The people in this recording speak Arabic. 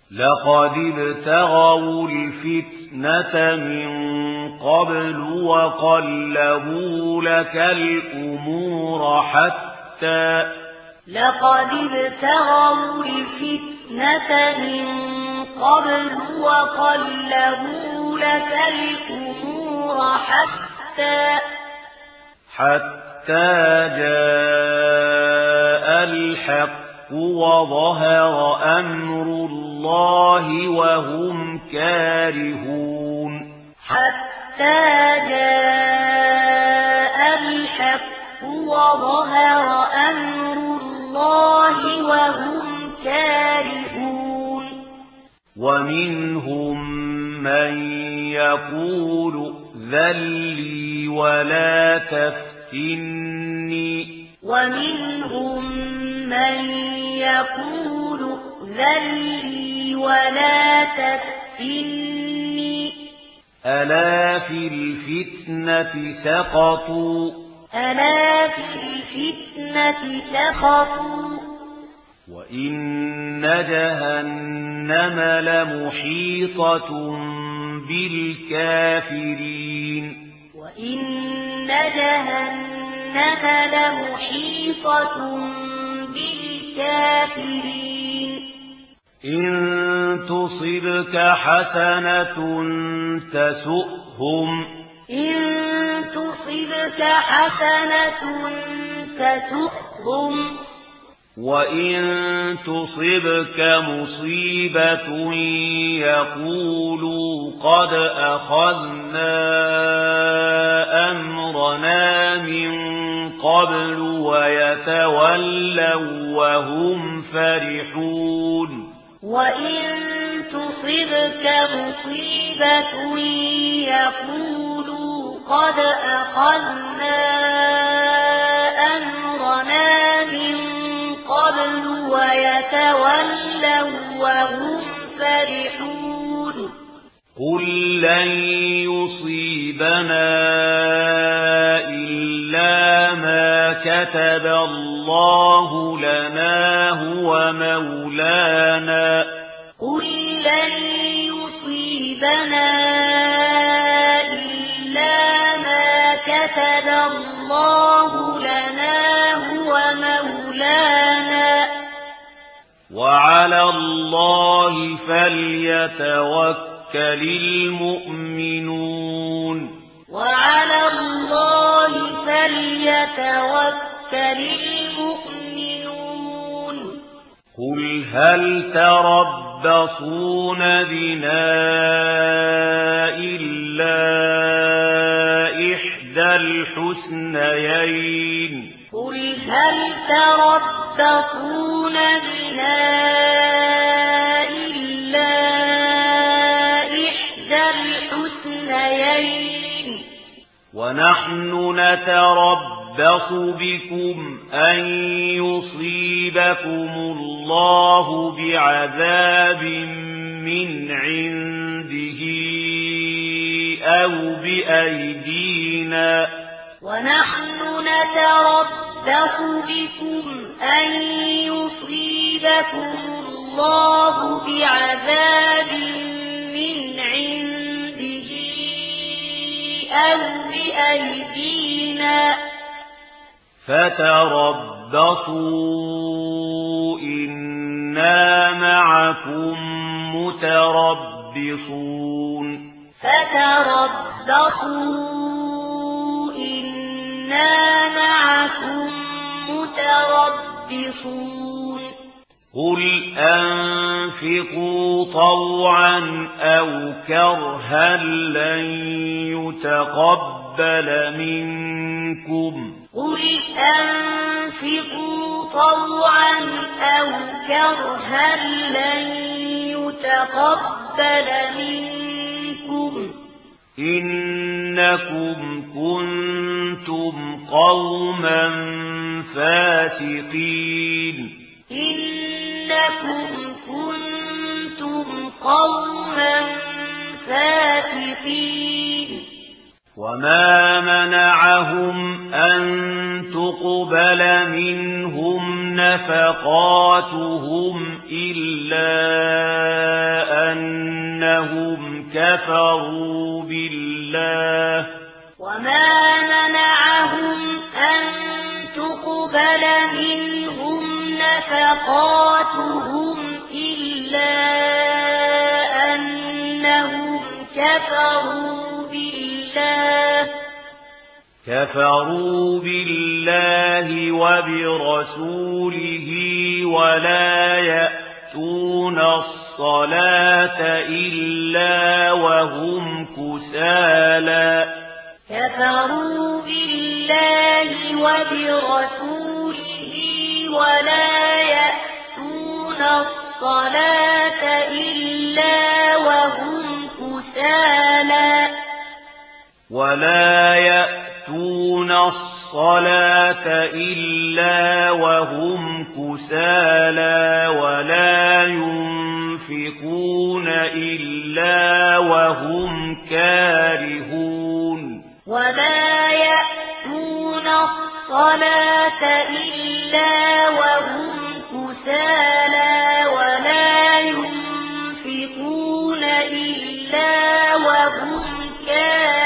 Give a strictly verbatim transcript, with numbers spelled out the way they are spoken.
لقد ابتغوا الفتنة من قبل وقلبوا لك الأمور حتى لقد ابتغوا الفتنة من قبل وقلبوا لك الأمور حتى حتى جاء الحق وظهر أمر الله وهم كارهون حتى جاء الحق وظهر أمر الله وهم كارهون ومنهم من يقول ذلي ولا تفتني ومنهم من يقول ذلي ولا تفتني ألا في الفتنة سقطوا ألا في الفتنة سقطوا وإن جهنم لمحيطة بالكافرين وإن جهنم لمحيطة بالكافرين إن تصبك حسنة تسؤهم إن تصبك حسنة تسؤهم وإن تصبك مصيبة يقولوا قد أخذنا أمرنا من قبل ويتولوا وهم فرحون وإن تصبك مصيبة يقولوا قد أخذنا أمرنا من قبل ويتولوا وهم فرحون قل لن يصيبنا إلا ما كتب الله لنا هو مولانا قل لن يصيبنا إلا ما كتب الله لنا هو مولانا وعلى الله فليتوكل المؤمنون وعلى الله فليتوكل المؤمنون قل هل تربصون بنا إلا إحدى الحسنيين قل هل تربصون بنا إلا إحدى الحسنيين ونحن نتربص بكم أن يصيبكم الله بعذاب من عنده أو بأيدينا ونحن نتربص بكم أن يصيبكم الله بعذاب من عنده أو بأيدينا فتربصوا إنا معكم متربصون فتربصوا إنا معكم متربصون قل أنفقوا طوعا أو كرها لن يتقبل منكم قل أنفقوا طوعا أو كرها لن يتقبل منكم إنكم كنتم قوما فاسقين إنكم كنتم قوما فاسقين وما منعهم أن تقبل منهم نفقاتهم إلا كفروا بالله وما منعهم أن تقبل منهم نفقاتهم إلا أنهم كفروا بالله كفروا بالله وبرسوله ولا يأتون الصلاة إلا وهم كسالى كفروا بالله وبرسوله ولا يأتون الصلاة إلا وهم كسالى ولا يأتون الصلاة إلا وهم كسالى ولا ينفقون إلا وهم كارهون ولا يأتون الصلاة إلا وهم كسالى ولا ينفقون إلا وهم كارهون